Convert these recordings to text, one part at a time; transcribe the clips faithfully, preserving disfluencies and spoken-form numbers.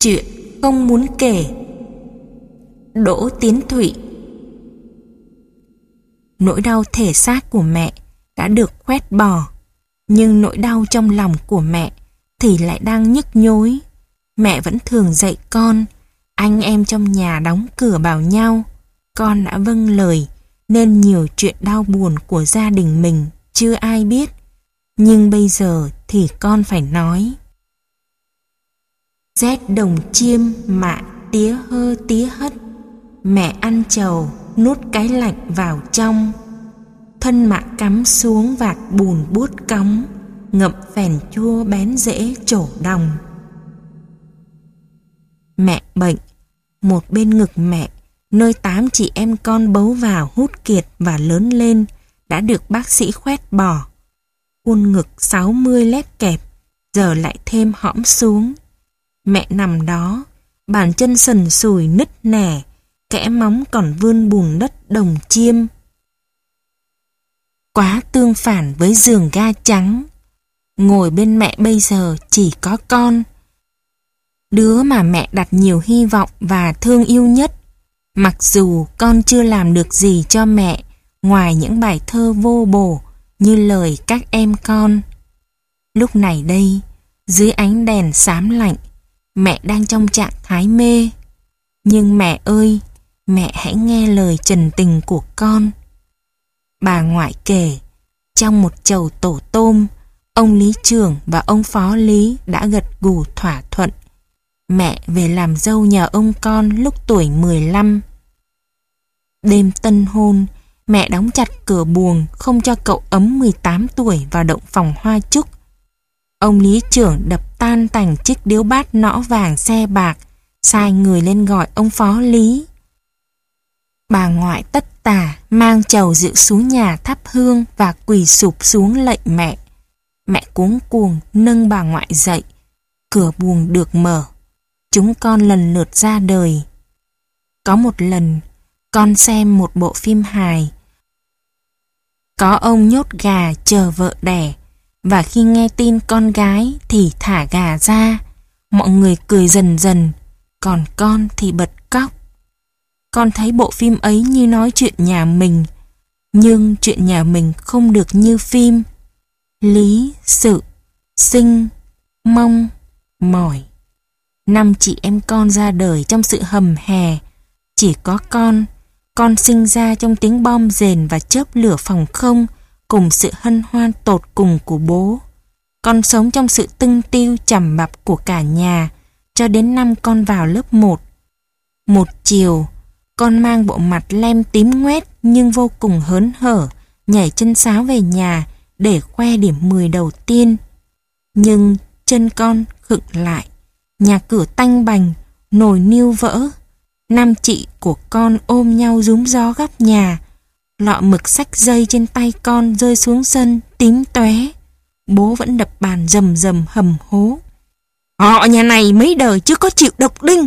Chuyện không muốn kể. Đỗ Tiến Thụy. Nỗi đau thể xác của mẹ đã được khoét bỏ, nhưng nỗi đau trong lòng của mẹ thì lại đang nhức nhối. Mẹ vẫn thường dạy con, anh em trong nhà đóng cửa bảo nhau. Con đã vâng lời, nên nhiều chuyện đau buồn của gia đình mình chưa ai biết. Nhưng bây giờ thì con phải nói. Rét đồng chiêm mạ tía hơ tía hất, mẹ ăn trầu nuốt cái lạnh vào trong. Thân mạ cắm xuống vạt bùn buốt cóng, ngậm phèn chua bén rễ trổ đồng. Mẹ bệnh, một bên ngực mẹ, nơi tám chị em con bấu vào hút kiệt và lớn lên, đã được bác sĩ khoét bỏ. Khuôn ngực sáu mươi lép kẹp, giờ lại thêm hõm xuống. Mẹ nằm đó, bàn chân sần sùi nứt nẻ, kẽ móng còn vươn bùn đất đồng chiêm. Quá tương phản với giường ga trắng. Ngồi bên mẹ bây giờ chỉ có con, đứa mà mẹ đặt nhiều hy vọng và thương yêu nhất. Mặc dù con chưa làm được gì cho mẹ ngoài những bài thơ vô bổ như lời các em con. Lúc này đây, dưới ánh đèn xám lạnh, mẹ đang trong trạng thái mê. Nhưng mẹ ơi, mẹ hãy nghe lời trần tình của con. Bà ngoại kể, trong một chầu tổ tôm, ông lý trưởng và ông phó lý đã gật gù thỏa thuận. Mẹ về làm dâu nhờ ông con lúc tuổi mười lăm. Đêm tân hôn, mẹ đóng chặt cửa buồng không cho cậu ấm mười tám tuổi vào động phòng hoa chúc. Ông lý trưởng đập tan tành chiếc điếu bát nõ vàng xe bạc, sai người lên gọi ông phó lý. Bà ngoại tất tả mang trầu rượu xuống nhà thắp hương và quỳ sụp xuống lạy mẹ. Mẹ cuống cuồng nâng bà ngoại dậy. Cửa buồng được mở. Chúng con lần lượt ra đời. Có một lần, con xem một bộ phim hài. Có ông nhốt gà chờ vợ đẻ, và khi nghe tin con gái thì thả gà ra. Mọi người cười dần dần, còn con thì bật khóc. Con thấy bộ phim ấy như nói chuyện nhà mình, nhưng chuyện nhà mình không được như phim. Lý, sự, sinh, mong, mỏi. Năm chị em con ra đời trong sự hầm hè. Chỉ có con, con sinh ra trong tiếng bom rền và chớp lửa phòng không, cùng sự hân hoan tột cùng của bố. Con sống trong sự tưng tiêu chằm bặp của cả nhà, cho đến năm con vào lớp một. Một chiều, con mang bộ mặt lem tím ngoét nhưng vô cùng hớn hở, nhảy chân sáo về nhà để khoe điểm mười đầu tiên. Nhưng chân con khựng lại, nhà cửa tanh bành, nồi niêu vỡ. Năm chị của con ôm nhau rúm gió góc nhà. Lọ mực xách dây trên tay con rơi xuống sân tím tóe. Bố vẫn đập bàn rầm rầm hầm hố. Họ nhà này mấy đời chưa có chịu độc đinh.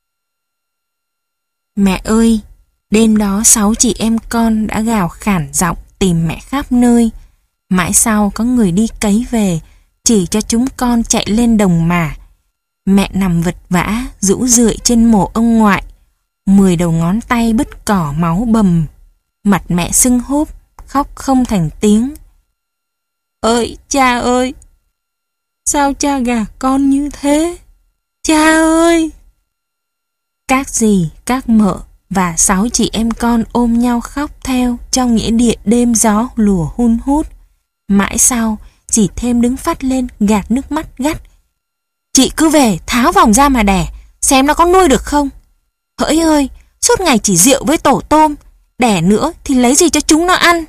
Mẹ ơi, đêm đó sáu chị em con đã gào khản giọng tìm mẹ khắp nơi. Mãi sau có người đi cấy về, chỉ cho chúng con chạy lên đồng mà. Mẹ nằm vật vã, rũ rượi trên mộ ông ngoại. Mười đầu ngón tay bứt cỏ máu bầm. Mặt mẹ sưng húp, khóc không thành tiếng. Ơi, cha ơi! Sao cha gả con như thế? Cha ơi! Các dì, các mợ và sáu chị em con ôm nhau khóc theo trong nghĩa địa đêm gió lùa hun hút. Mãi sau, dì thêm đứng phát lên gạt nước mắt gắt. Chị cứ về tháo vòng ra mà đẻ, xem nó có nuôi được không. Hỡi ơi, suốt ngày chỉ rượu với tổ tôm, đẻ nữa thì lấy gì cho chúng nó ăn.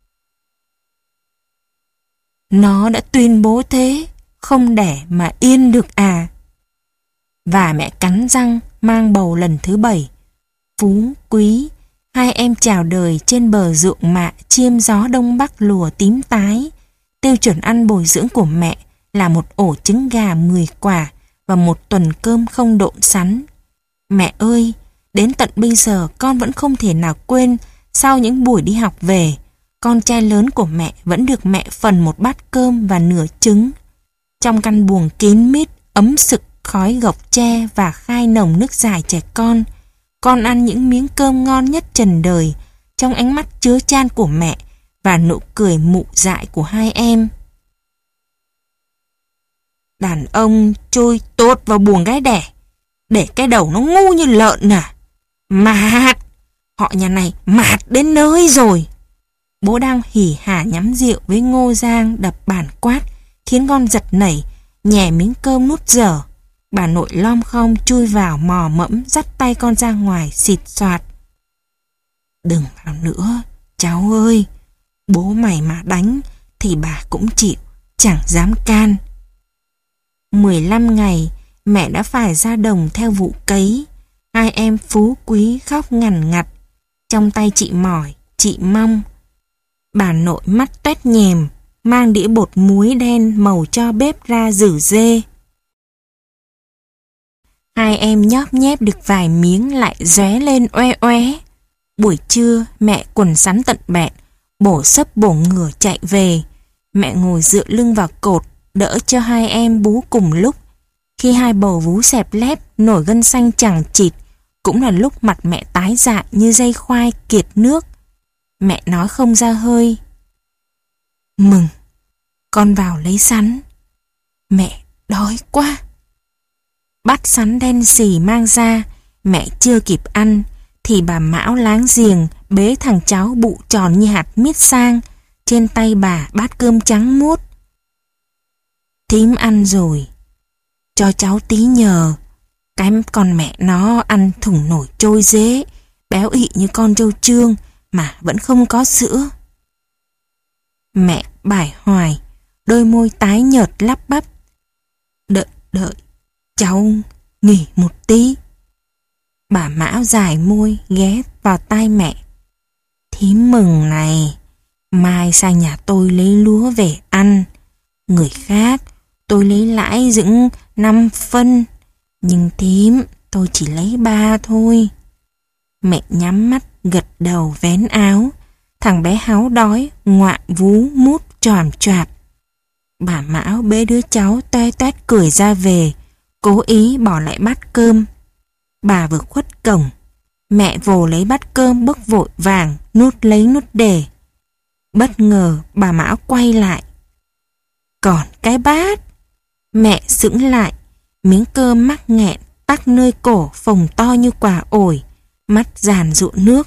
Nó đã tuyên bố thế, không đẻ mà yên được à. Và mẹ cắn răng mang bầu lần thứ bảy. Phú, Quý, hai em chào đời trên bờ ruộng mạ chiêm gió đông bắc lùa tím tái. Tiêu chuẩn ăn bồi dưỡng của mẹ là một ổ trứng gà mười quả và một tuần cơm không độn sắn. Mẹ ơi, đến tận bây giờ con vẫn không thể nào quên, sau những buổi đi học về, con trai lớn của mẹ vẫn được mẹ phần một bát cơm và nửa trứng. Trong căn buồng kín mít, ấm sực khói gộc tre và khai nồng nước giải trẻ con. Con ăn những miếng cơm ngon nhất trần đời, trong ánh mắt chứa chan của mẹ và nụ cười mụ dại của hai em. Đàn ông trôi tột vào buồng gái đẻ, để cái đầu nó ngu như lợn à. Mạt! Họ nhà này mạt đến nơi rồi. Bố đang hỉ hả nhắm rượu với Ngô Giang đập bàn quát, khiến con giật nảy, nhè miếng cơm nút dở. Bà nội lom khom chui vào mò mẫm dắt tay con ra ngoài xịt xoạt. Đừng vào nữa, cháu ơi. Bố mày mà đánh thì bà cũng chịu, chẳng dám can. mười lăm ngày mẹ đã phải ra đồng theo vụ cấy. Hai em Phú Quý khóc ngằn ngặt. Trong tay chị mỏi, chị mong. Bà nội mắt toét nhèm, mang đĩa bột muối đen màu cho bếp ra rử dê. Hai em nhóp nhép được vài miếng lại róe lên oe oé. Buổi trưa mẹ quần sắn tận bẹn, bổ sấp bổ ngửa chạy về. Mẹ ngồi dựa lưng vào cột, đỡ cho hai em bú cùng lúc. Khi hai bầu vú xẹp lép, nổi gân xanh chằng chịt, cũng là lúc mặt mẹ tái dại như dây khoai kiệt nước. Mẹ nói không ra hơi. Mừng, con vào lấy sắn. Mẹ đói quá. Bát sắn đen xì mang ra, mẹ chưa kịp ăn, thì bà Mão láng giềng bế thằng cháu bụ tròn như hạt mít sang. Trên tay bà bát cơm trắng muốt. Thím ăn rồi, cho cháu tí nhờ. Cái con mẹ nó ăn thủng nổi trôi dế, béo ị như con trâu trương mà vẫn không có sữa. Mẹ bải hoài, đôi môi tái nhợt lắp bắp. Đợi, đợi, cháu nghỉ một tí. Bà Mão dài môi ghé vào tai mẹ. Thím mừng này, mai sang nhà tôi lấy lúa về ăn. Người khác tôi lấy lãi dựng năm phân, nhưng thím tôi chỉ lấy ba thôi. Mẹ nhắm mắt gật đầu vén áo. Thằng bé háu đói, ngoạ vú mút choàm choạp. Bà Mão bế đứa cháu toe toét cười ra về, cố ý bỏ lại bát cơm. Bà vừa khuất cổng, mẹ vồ lấy bát cơm bước vội vàng, nút lấy nút để. Bất ngờ bà Mão quay lại. Còn cái bát. Mẹ sững lại, miếng cơm mắc nghẹn, tắc nơi cổ phồng to như quả ổi, mắt giàn rụa nước.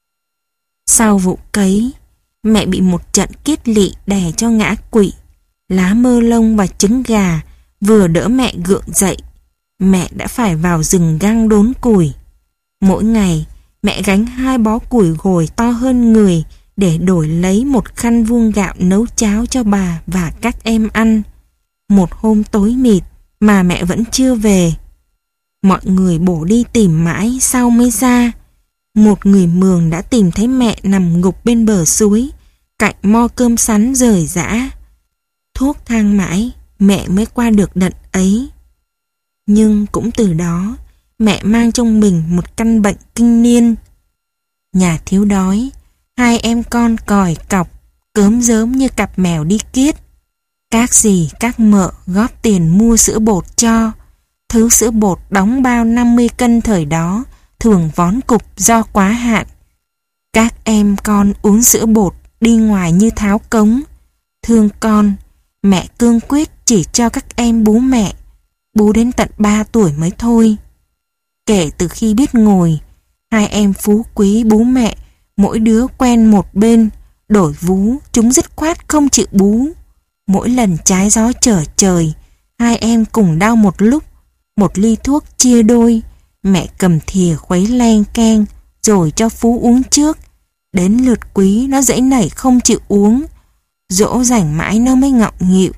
Sau vụ cấy, mẹ bị một trận kiết lỵ đè cho ngã quỵ. Lá mơ lông và trứng gà vừa đỡ mẹ gượng dậy. Mẹ đã phải vào rừng găng đốn củi. Mỗi ngày, mẹ gánh hai bó củi gồi to hơn người để đổi lấy một khăn vuông gạo nấu cháo cho bà và các em ăn. Một hôm tối mịt mà mẹ vẫn chưa về. Mọi người bổ đi tìm mãi sau mới ra. Một người Mường đã tìm thấy mẹ nằm ngục bên bờ suối, cạnh mo cơm sắn rời rã. Thuốc thang mãi, mẹ mới qua được đợt ấy. Nhưng cũng từ đó, mẹ mang trong mình một căn bệnh kinh niên. Nhà thiếu đói, hai em con còi cọc, cớm dớm như cặp mèo đi kiết. Các dì, các mợ góp tiền mua sữa bột cho. Thứ sữa bột đóng bao năm mươi cân thời đó thường vón cục do quá hạn. Các em con uống sữa bột đi ngoài như tháo cống. Thương con, mẹ cương quyết chỉ cho các em bú mẹ, bú đến tận ba tuổi mới thôi. Kể từ khi biết ngồi, hai em Phú Quý bú mẹ, mỗi đứa quen một bên, đổi vú, chúng dứt khoát không chịu bú. Mỗi lần trái gió trở trời, hai em cùng đau một lúc, một ly thuốc chia đôi. Mẹ cầm thìa khuấy len keng, rồi cho Phú uống trước. Đến lượt Quý nó dãy nảy không chịu uống. Dỗ dành mãi nó mới ngọng nghịu.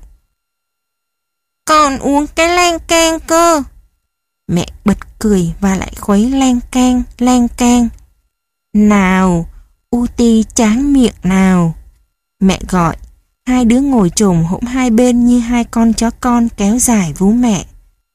Con uống cái len keng cơ. Mẹ bật cười và lại khuấy len keng, len keng. Nào, u ti tráng miệng nào. Mẹ gọi. Hai đứa ngồi chồm hổm hai bên như hai con chó con kéo dài vú mẹ.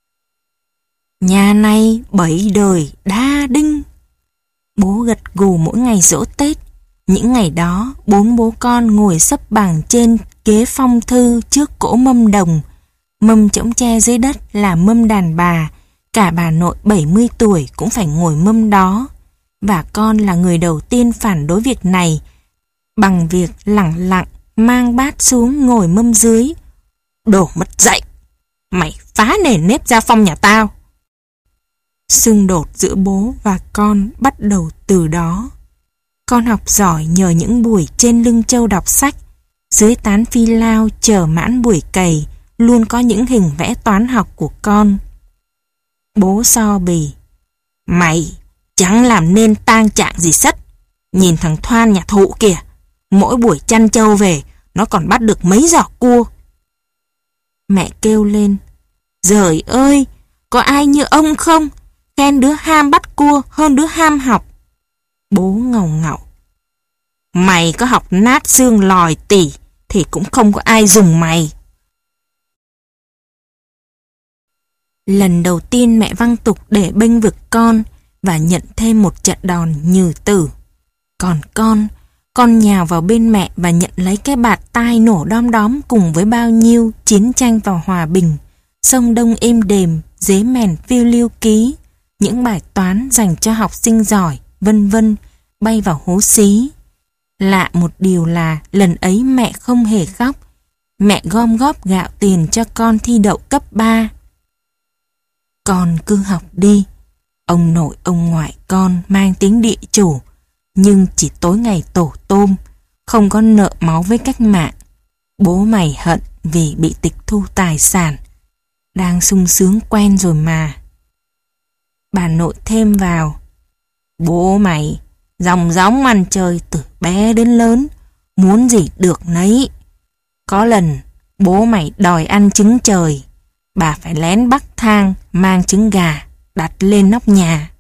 Nhà này bảy đời đa đinh. Bố gật gù mỗi ngày giỗ Tết. Những ngày đó, bốn bố con ngồi xấp bằng trên ghế phong thư trước cỗ mâm đồng. Mâm chõng tre dưới đất là mâm đàn bà, cả bà nội bảy mươi tuổi cũng phải ngồi mâm đó. Và con là người đầu tiên phản đối việc này, bằng việc lẳng lặng mang bát xuống ngồi mâm dưới. Đồ mất dạy! Mày phá nền nếp gia phong nhà tao! Xung đột giữa bố và con bắt đầu từ đó. Con học giỏi nhờ những buổi trên lưng trâu đọc sách, dưới tán phi lao chờ mãn buổi cày, luôn có những hình vẽ toán học của con. Bố so bì: Mày chẳng làm nên tang trạng gì sất. Nhìn thằng Thoan nhà Thụ kìa, mỗi buổi chăn trâu về, nó còn bắt được mấy giỏ cua. Mẹ kêu lên: Giời ơi, có ai như ông không? Khen đứa ham bắt cua hơn đứa ham học. Bố ngầu ngạo: Mày có học nát xương lòi tỉ thì cũng không có ai dùng mày. Lần đầu tiên mẹ văng tục để bênh vực con và nhận thêm một trận đòn nhừ tử. Còn con, con nhào vào bên mẹ và nhận lấy cái bạt tai nổ đom đóm cùng với bao nhiêu chiến tranh và hòa bình, sông Đông êm đềm, dế mèn phiêu lưu ký, những bài toán dành cho học sinh giỏi, vân vân, bay vào hố xí. Lạ một điều là lần ấy mẹ không hề khóc. Mẹ gom góp gạo tiền cho con thi đậu cấp ba. Con cứ học đi. Ông nội ông ngoại con mang tiếng địa chủ, nhưng chỉ tối ngày tổ tôm, không có nợ máu với cách mạng. Bố mày hận vì bị tịch thu tài sản. Đang sung sướng quen rồi mà. Bà nội thêm vào: Bố mày dòng dõng ăn chơi từ bé đến lớn, muốn gì được nấy. Có lần bố mày đòi ăn trứng trời, bà phải lén bắc thang mang trứng gà đặt lên nóc nhà.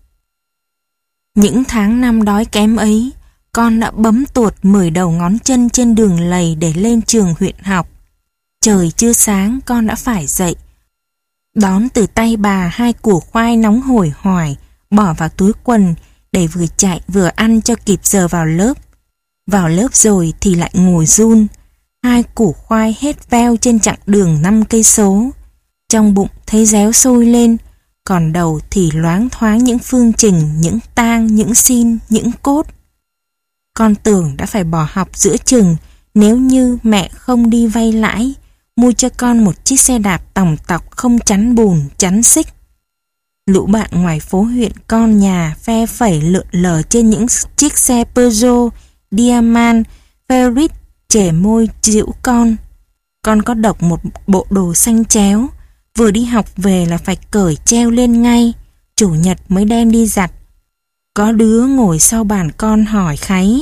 Những tháng năm đói kém ấy, con đã bấm tuột mười đầu ngón chân trên đường lầy để lên trường huyện học. Trời chưa sáng con đã phải dậy, đón từ tay bà hai củ khoai nóng hổi hoài, bỏ vào túi quần để vừa chạy vừa ăn cho kịp giờ vào lớp. Vào lớp rồi thì lại ngồi run, hai củ khoai hết veo trên chặng đường năm cây số. Trong bụng thấy réo sôi lên, còn đầu thì loáng thoáng những phương trình, những tang, những sin, những cốt. Con tưởng đã phải bỏ học giữa chừng nếu như mẹ không đi vay lãi, mua cho con một chiếc xe đạp tòng tọc không chắn bùn, chắn xích. Lũ bạn ngoài phố huyện con nhà phe phẩy lượn lờ trên những chiếc xe Peugeot, Diamant, Ferris trẻ môi giễu con. Con có độc một bộ đồ xanh chéo, vừa đi học về là phải cởi treo lên ngay, chủ nhật mới đem đi giặt. Có đứa ngồi sau bàn con hỏi kháy: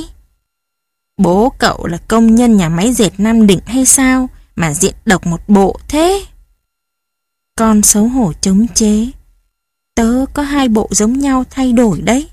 Bố cậu là công nhân nhà máy dệt Nam Định hay sao mà diện độc một bộ thế? Con xấu hổ chống chế: Tớ có hai bộ giống nhau thay đổi đấy.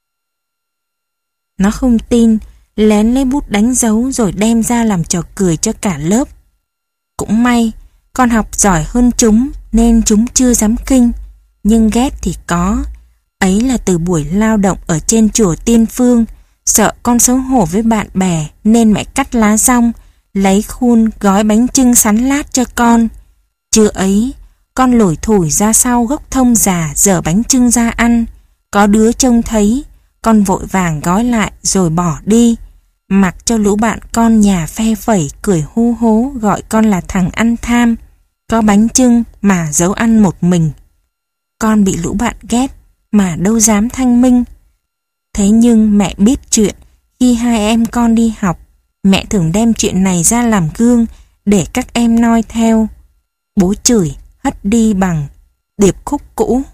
Nó không tin, lén lấy bút đánh dấu rồi đem ra làm trò cười cho cả lớp. Cũng may, con học giỏi hơn chúng nên chúng chưa dám khinh, nhưng ghét thì có. Ấy là từ buổi lao động ở trên chùa Tiên Phương, sợ con xấu hổ với bạn bè nên mẹ cắt lá rong, lấy khuôn gói bánh chưng sắn lát cho con. Trưa ấy, con lủi thủi ra sau gốc thông già dở bánh chưng ra ăn. Có đứa trông thấy, con vội vàng gói lại rồi bỏ đi, mặc cho lũ bạn con nhà phe phẩy cười hú hố gọi con là thằng ăn tham, có bánh chưng mà giấu ăn một mình. Con bị lũ bạn ghét mà đâu dám thanh minh. Thế nhưng mẹ biết chuyện, khi hai em con đi học, mẹ thường đem chuyện này ra làm gương để các em noi theo. Bố chửi hất đi bằng điệp khúc cũ: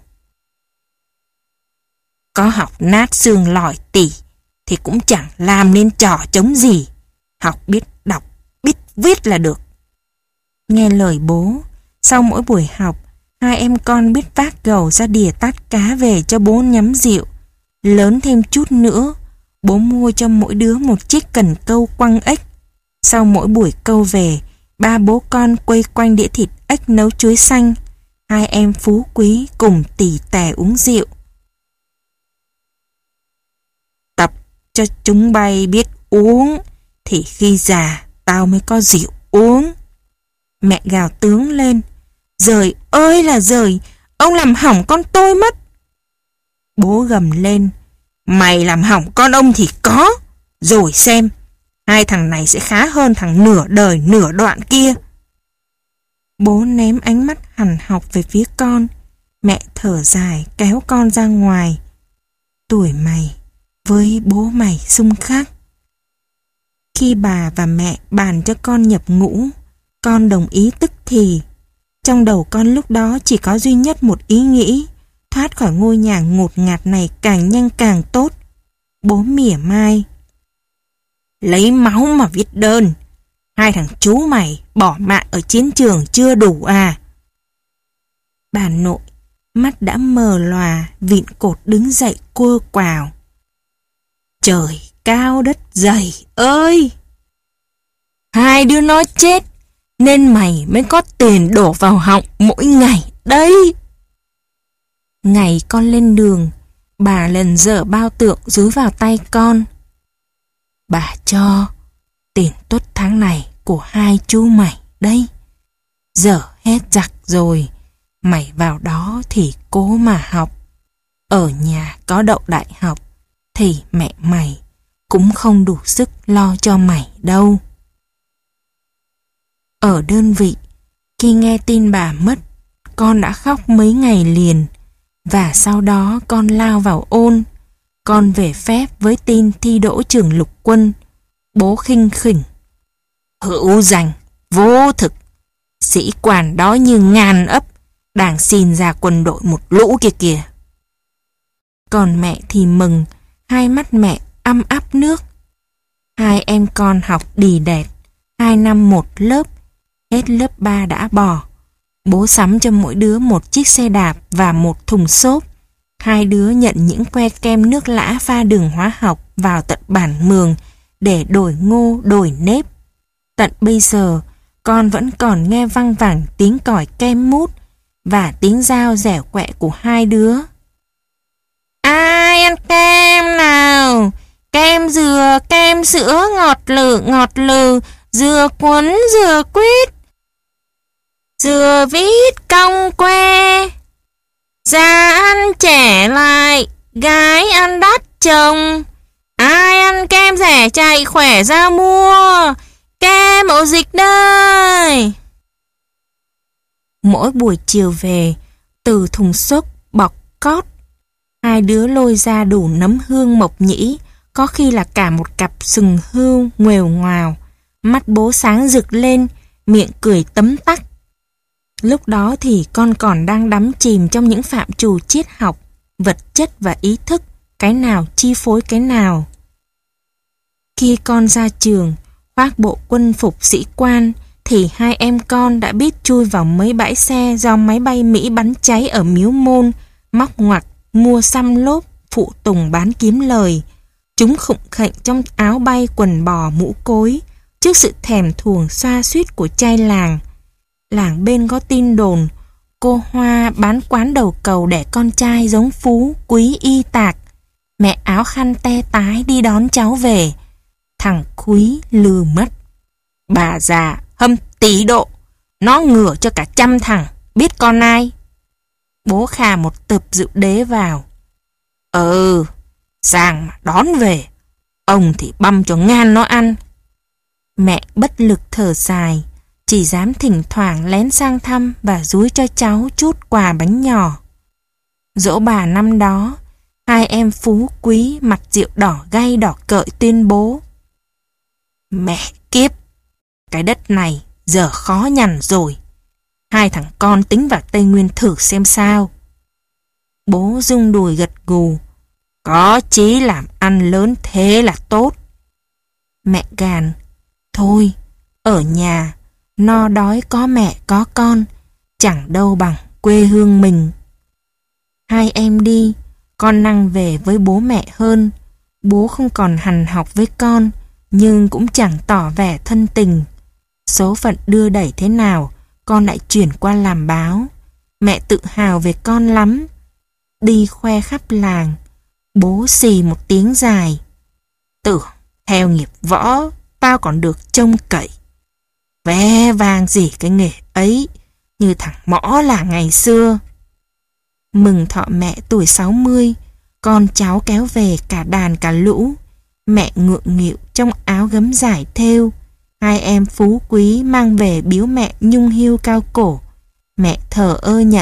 Có học nát xương lòi tỉ thì cũng chẳng làm nên trò chống gì. Học biết đọc, biết viết là được. Nghe lời bố, sau mỗi buổi học, hai em con biết vác gầu ra đìa tát cá về cho bố nhắm rượu. Lớn thêm chút nữa, bố mua cho mỗi đứa một chiếc cần câu quăng ếch. Sau mỗi buổi câu về, ba bố con quây quanh đĩa thịt ếch nấu chuối xanh. Hai em phú quý cùng tỉ tè uống rượu. Tập cho chúng bay biết uống, thì khi già tao mới có rượu uống. Mẹ gào tướng lên: Giời ơi là giời, ông làm hỏng con tôi mất. Bố gầm lên, mày làm hỏng con ông thì có, rồi xem, hai thằng này sẽ khá hơn thằng nửa đời nửa đoạn kia. Bố ném ánh mắt hằn học về phía con. Mẹ thở dài kéo con ra ngoài. Tuổi mày với bố mày xung khắc. Khi bà và mẹ bàn cho con nhập ngũ, con đồng ý tức thì. Trong đầu con lúc đó chỉ có duy nhất một ý nghĩ, thoát khỏi ngôi nhà ngột ngạt này càng nhanh càng tốt. Bố mỉa mai, lấy máu mà viết đơn. Hai thằng chú mày bỏ mạng ở chiến trường chưa đủ à? Bà nội, mắt đã mờ lòa, vịn cột đứng dậy cua quào. Trời cao đất dày ơi! Hai đứa nó chết, nên mày mới có tiền đổ vào họng mỗi ngày đấy. Ngày con lên đường, bà lần dở bao tượng dúi vào tay con. Bà cho tiền tuất tháng này của hai chú mày đây. Giờ hết giặc rồi, mày vào đó thì cố mà học. Ở nhà có đậu đại học thì mẹ mày cũng không đủ sức lo cho mày đâu. Ở đơn vị, khi nghe tin bà mất, con đã khóc mấy ngày liền. Và sau đó con lao vào ôn. Con về phép với tin thi đỗ trường lục quân. Bố khinh khỉnh, hữu danh, vô thực. Sĩ quan đó như ngàn ấp, đang xin ra quân đội một lũ kia kìa. Còn mẹ thì mừng, hai mắt mẹ ăm áp nước. Hai em con học đì đẹt, hai năm một lớp, hết lớp ba đã bỏ. Bố sắm cho mỗi đứa một chiếc xe đạp và một thùng xốp. Hai đứa nhận những que kem nước lã pha đường hóa học vào tận bản mường để đổi ngô đổi nếp. Tận bây giờ, con vẫn còn nghe văng vẳng tiếng còi kem mút và tiếng dao dẻo quẹ của hai đứa. Ai ăn kem nào? Kem dừa, kem sữa, ngọt lừ, ngọt lừ, dừa cuốn, dừa quýt, dừa vít, cong que. Già ăn trẻ lại, gái ăn đắt chồng. Ai ăn kem rẻ chạy khỏe ra mua. Kem ổ dịch đây. Mỗi buổi chiều về, từ thùng xốp bọc cót, hai đứa lôi ra đủ nấm hương mộc nhĩ, có khi là cả một cặp sừng hươu nguèo ngoào. Mắt bố sáng rực lên, miệng cười tấm tắc. Lúc đó thì con còn đang đắm chìm trong những phạm trù triết học, vật chất và ý thức, cái nào chi phối cái nào. Khi con ra trường, khoác bộ quân phục sĩ quan, thì hai em con đã biết chui vào mấy bãi xe do máy bay Mỹ bắn cháy ở Miếu Môn, móc ngoặc, mua xăm lốp, phụ tùng bán kiếm lời. Chúng khụng khệnh trong áo bay quần bò mũ cối, trước sự thèm thuồng xoa xuýt của trai làng. Làng bên có tin đồn, cô Hoa bán quán đầu cầu để con trai giống Phú, Quý y tạc. Mẹ áo khăn te tái đi đón cháu về. Thằng Quý lừ mất. Bà già hâm tí độ, nó ngửa cho cả trăm thằng, biết con ai. Bố khà một tệp rượu đế vào. Ừ, sang mà đón về, ông thì băm cho ngan nó ăn. Mẹ bất lực thở dài, chỉ dám thỉnh thoảng lén sang thăm và dúi cho cháu chút quà bánh nhỏ. Dỗ bà năm đó, hai em Phú Quý mặt rượu đỏ gay đỏ cợi tuyên bố: Mẹ kiếp, cái đất này giờ khó nhằn rồi. Hai thằng con tính vào Tây Nguyên thử xem sao. Bố rung đùi gật gù. Có chí làm ăn lớn thế là tốt. Mẹ gàn. Thôi, ở nhà, no đói có mẹ có con, chẳng đâu bằng quê hương mình. Hai em đi, con năng về với bố mẹ hơn. Bố không còn hằn học với con, nhưng cũng chẳng tỏ vẻ thân tình. Số phận đưa đẩy thế nào, con lại chuyển qua làm báo. Mẹ tự hào về con lắm. Đi khoe khắp làng. Bố xì một tiếng dài. Tưởng theo nghiệp võ, tao còn được trông cậy. Vé vang gì cái nghề ấy, như thằng Mõ là ngày xưa. Mừng thọ mẹ tuổi sáu mươi, con cháu kéo về cả đàn cả lũ. Mẹ ngượng nghịu trong áo gấm vải thêu. Hai em phú quý mang về biếu mẹ nhung hiu cao cổ. Mẹ thờ ơ nhận.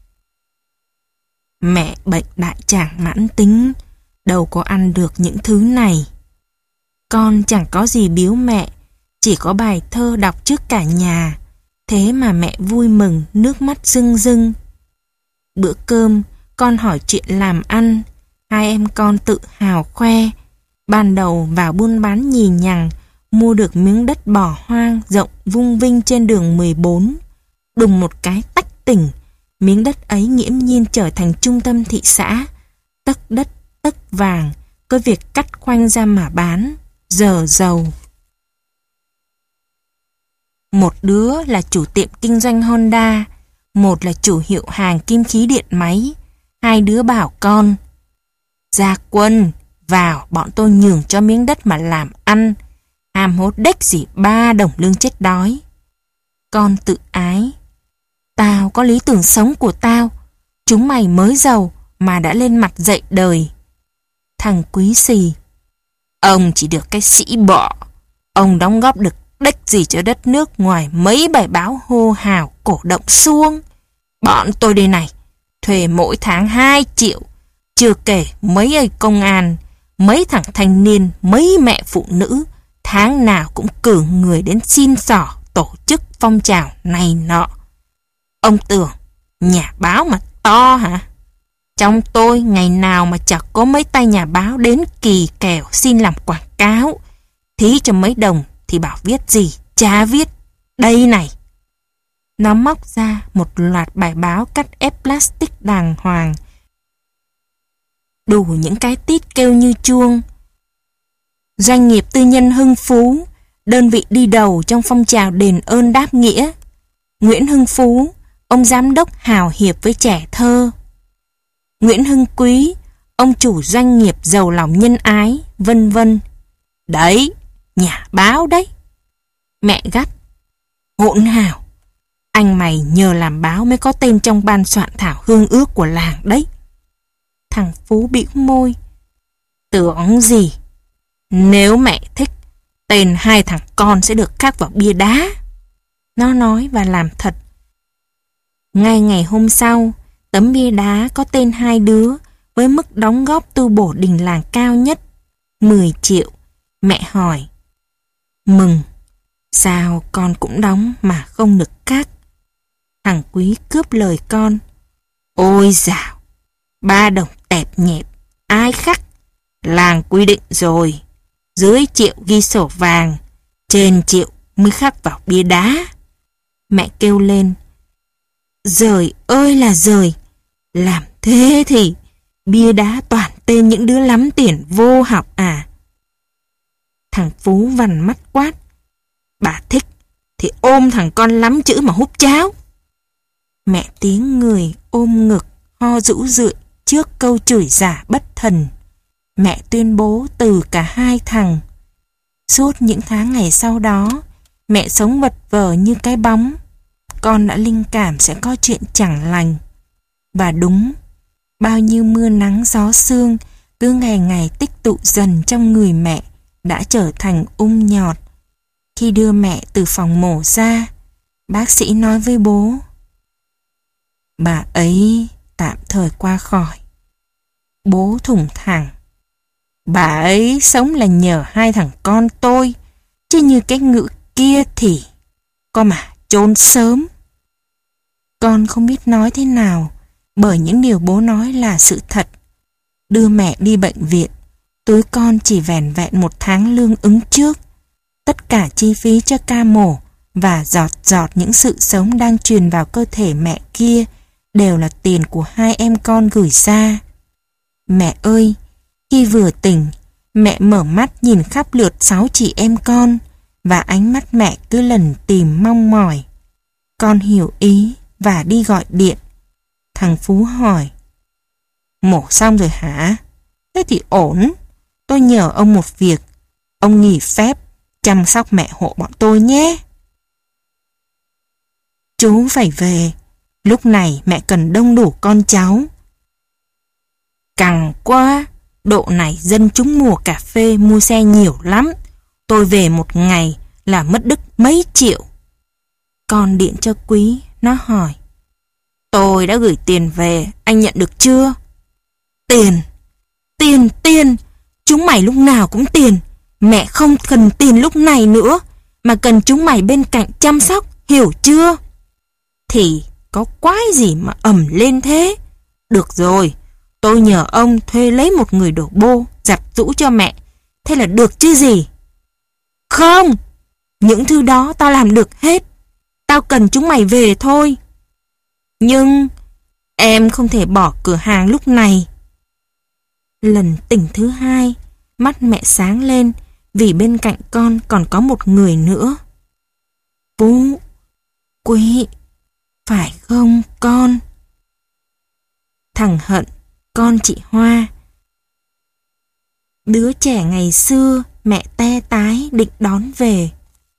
Mẹ bệnh đại tràng mãn tính, đâu có ăn được những thứ này. Con chẳng có gì biếu mẹ, chỉ có bài thơ đọc trước cả nhà. Thế mà mẹ vui mừng, nước mắt rưng rưng. Bữa cơm, con hỏi chuyện làm ăn. Hai em con tự hào khoe. Ban đầu vào buôn bán nhì nhằng, mua được miếng đất bỏ hoang rộng vung vinh trên đường mười bốn. Đùng một cái tách tỉnh, miếng đất ấy nghiễm nhiên trở thành trung tâm thị xã. Tấc đất, tấc vàng, có việc cắt khoanh ra mà bán, giờ giàu. Một đứa là chủ tiệm kinh doanh Honda, một là chủ hiệu hàng kim khí điện máy. Hai đứa bảo con: "Gia Quân, vào bọn tôi nhường cho miếng đất mà làm ăn. Ham hốt đếch gì ba đồng lương chết đói." Con tự ái: "Tao có lý tưởng sống của tao. Chúng mày mới giàu mà đã lên mặt dậy đời." Thằng Quý xì: "Ông chỉ được cái sĩ bọ. Ông đóng góp được đếch gì cho đất nước ngoài mấy bài báo hô hào cổ động suông. Bọn tôi đây này, thuê mỗi tháng hai triệu. Chưa kể mấy ấy công an, mấy thằng thanh niên, mấy mẹ phụ nữ, tháng nào cũng cử người đến xin xỏ tổ chức phong trào này nọ. Ông tưởng nhà báo mà to hả? Trong tôi ngày nào mà chẳng có mấy tay nhà báo đến kỳ kèo xin làm quảng cáo. Thí cho mấy đồng thì bảo viết gì, chả viết. Đây này." Nó móc ra một loạt bài báo cắt ép plastic đàng hoàng, đủ những cái tít kêu như chuông. Doanh nghiệp tư nhân hưng phú, đơn vị đi đầu trong phong trào đền ơn đáp nghĩa. Nguyễn Hưng Phú, ông giám đốc hào hiệp với trẻ thơ. Nguyễn Hưng Quý, ông chủ doanh nghiệp giàu lòng nhân ái, vân vân. Đấy, nhà báo đấy. Mẹ gắt: "Hỗn hào, anh mày nhờ làm báo mới có tên trong ban soạn thảo hương ước của làng đấy." Thằng Phú bĩu môi: "Tưởng gì, nếu mẹ thích, tên hai thằng con sẽ được khắc vào bia đá." Nó nói và làm thật. Ngay ngày hôm sau, tấm bia đá có tên hai đứa với mức đóng góp tu bổ đình làng cao nhất, mười triệu. Mẹ hỏi: "Mừng, sao con cũng đóng mà không được khắc?" Thằng Quý cướp lời con: "Ôi dào, ba đồng tẹp nhẹp, ai khắc? Làng quy định rồi, dưới triệu ghi sổ vàng, trên triệu mới khắc vào bia đá." Mẹ kêu lên: "Giời ơi là giời, làm thế thì bia đá toàn tên những đứa lắm tiền vô học à?" Thằng Phú vằn mắt quát: "Bà thích thì ôm thằng con lắm chữ mà húp cháo." Mẹ tiếng người ôm ngực ho rũ rượi trước câu chửi giả bất thần. Mẹ tuyên bố từ cả hai thằng. Suốt những tháng ngày sau đó, mẹ sống vật vờ như cái bóng. Con đã linh cảm sẽ có chuyện chẳng lành. Và đúng, bao nhiêu mưa nắng gió sương cứ ngày ngày tích tụ dần trong người mẹ đã trở thành ung nhọt. Khi đưa mẹ từ phòng mổ ra, bác sĩ nói với bố: "Bà ấy tạm thời qua khỏi." Bố thủng thẳng: "Bà ấy sống là nhờ hai thằng con tôi, chứ như cái ngữ kia thì có mà chôn sớm." Con không biết nói thế nào, bởi những điều bố nói là sự thật. Đưa mẹ đi bệnh viện, túi con chỉ vẻn vẹn một tháng lương ứng trước. Tất cả chi phí cho ca mổ và giọt giọt những sự sống đang truyền vào cơ thể mẹ kia đều là tiền của hai em con gửi ra. Mẹ ơi, khi vừa tỉnh, mẹ mở mắt nhìn khắp lượt sáu chị em con, và ánh mắt mẹ cứ lần tìm mong mỏi. Con hiểu ý và đi gọi điện. Thằng Phú hỏi: "Mổ xong rồi hả? Thế thì ổn. Tôi nhờ ông một việc. Ông nghỉ phép chăm sóc mẹ hộ bọn tôi nhé." Chú phải về. Lúc này mẹ cần đông đủ con cháu. Căng quá. Độ này dân chúng mùa cà phê mua xe nhiều lắm. Tôi về một ngày là mất đứt mấy triệu. Con điện cho Quý. Nó hỏi. Tôi đã gửi tiền về. Anh nhận được chưa? Tiền. Tiền, tiền. Chúng mày lúc nào cũng tiền. Mẹ không cần tiền lúc này nữa, mà cần chúng mày bên cạnh chăm sóc, hiểu chưa? Thì có quái gì mà ầm lên thế? Được rồi, tôi nhờ ông thuê lấy một người đổ bô, giặt giũ cho mẹ. Thế là được chứ gì? Không! Những thứ đó tao làm được hết. Tao cần chúng mày về thôi. Nhưng em không thể bỏ cửa hàng lúc này. Lần tỉnh thứ hai, mắt mẹ sáng lên vì bên cạnh con còn có một người nữa. Bố, Quý, phải không con? Thằng Hận, con chị Hoa. Đứa trẻ ngày xưa mẹ te tái định đón về.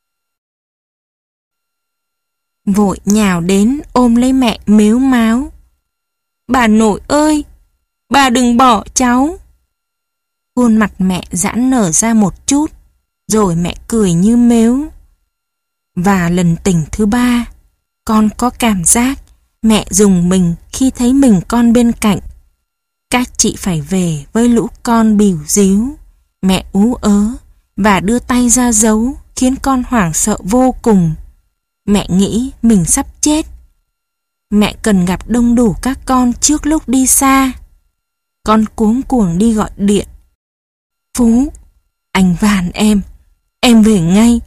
Vội nhào đến ôm lấy mẹ mếu máo. Bà nội ơi, bà đừng bỏ cháu. Khuôn mặt mẹ giãn nở ra một chút, rồi mẹ cười như mếu. Và lần tỉnh thứ ba, con có cảm giác mẹ rùng mình khi thấy mình con bên cạnh. Các chị phải về với lũ con bỉu ríu. Mẹ ú ớ và đưa tay ra giấu, khiến con hoảng sợ vô cùng. Mẹ nghĩ mình sắp chết. Mẹ cần gặp đông đủ các con trước lúc đi xa. Con cuống cuồng đi gọi điện. Phú, anh van em, em về ngay.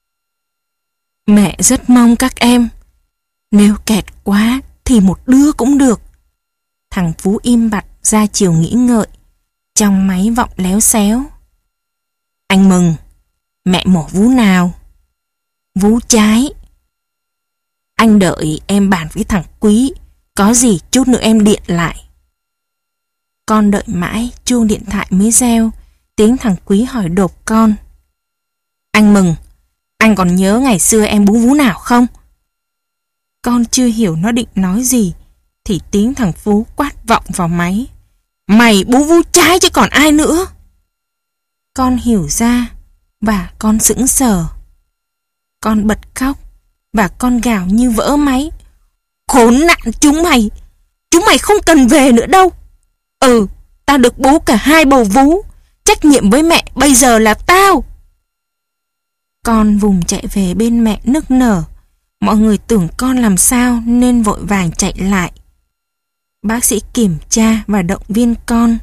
Mẹ rất mong các em. Nếu kẹt quá thì một đứa cũng được. Thằng Phú im bặt ra chiều nghĩ ngợi. Trong máy vọng léo xéo. Anh Mừng, mẹ mổ vú nào? Vú trái. Anh đợi em bàn với thằng Quý. Có gì chút nữa em điện lại. Con đợi mãi, chuông điện thoại mới reo. Tiếng thằng Quý hỏi đột con. Anh Mừng, anh còn nhớ ngày xưa em bú vú nào không? Con chưa hiểu nó định nói gì, thì tiếng thằng Phú quát vọng vào máy. Mày bú vú trái chứ còn ai nữa? Con hiểu ra, và con sững sờ. Con bật khóc, và con gào như vỡ máy. Khốn nạn chúng mày! Chúng mày không cần về nữa đâu. Ừ, tao được bú cả hai bầu vú. Trách nhiệm với mẹ bây giờ là tao. Con vùng chạy về bên mẹ nức nở. Mọi người tưởng con làm sao nên vội vàng chạy lại. Bác sĩ kiểm tra và động viên con.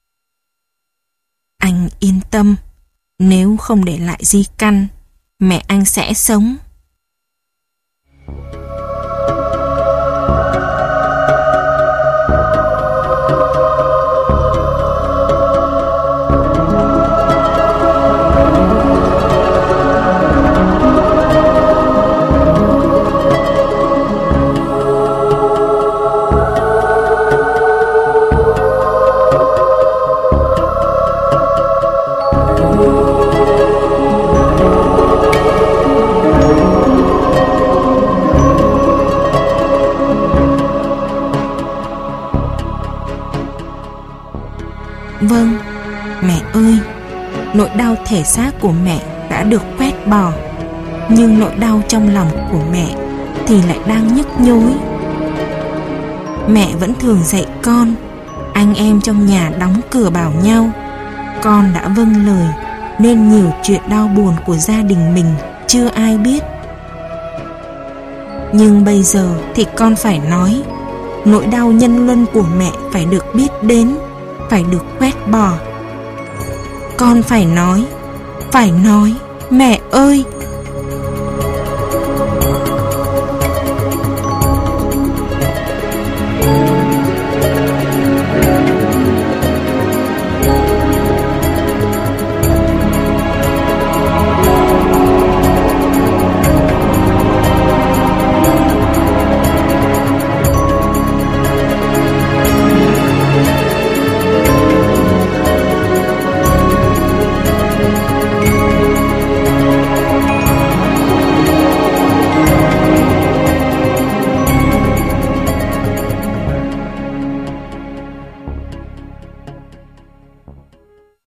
Anh yên tâm, nếu không để lại di căn, mẹ anh sẽ sống. Vâng, mẹ ơi, nỗi đau thể xác của mẹ đã được quét bỏ, nhưng nỗi đau trong lòng của mẹ thì lại đang nhức nhối. Mẹ vẫn thường dạy con, anh em trong nhà đóng cửa bảo nhau. Con đã vâng lời, nên nhiều chuyện đau buồn của gia đình mình chưa ai biết. Nhưng bây giờ thì con phải nói, nỗi đau nhân luân của mẹ phải được biết đến, phải được quét bỏ. Con phải nói, phải nói, mẹ ơi!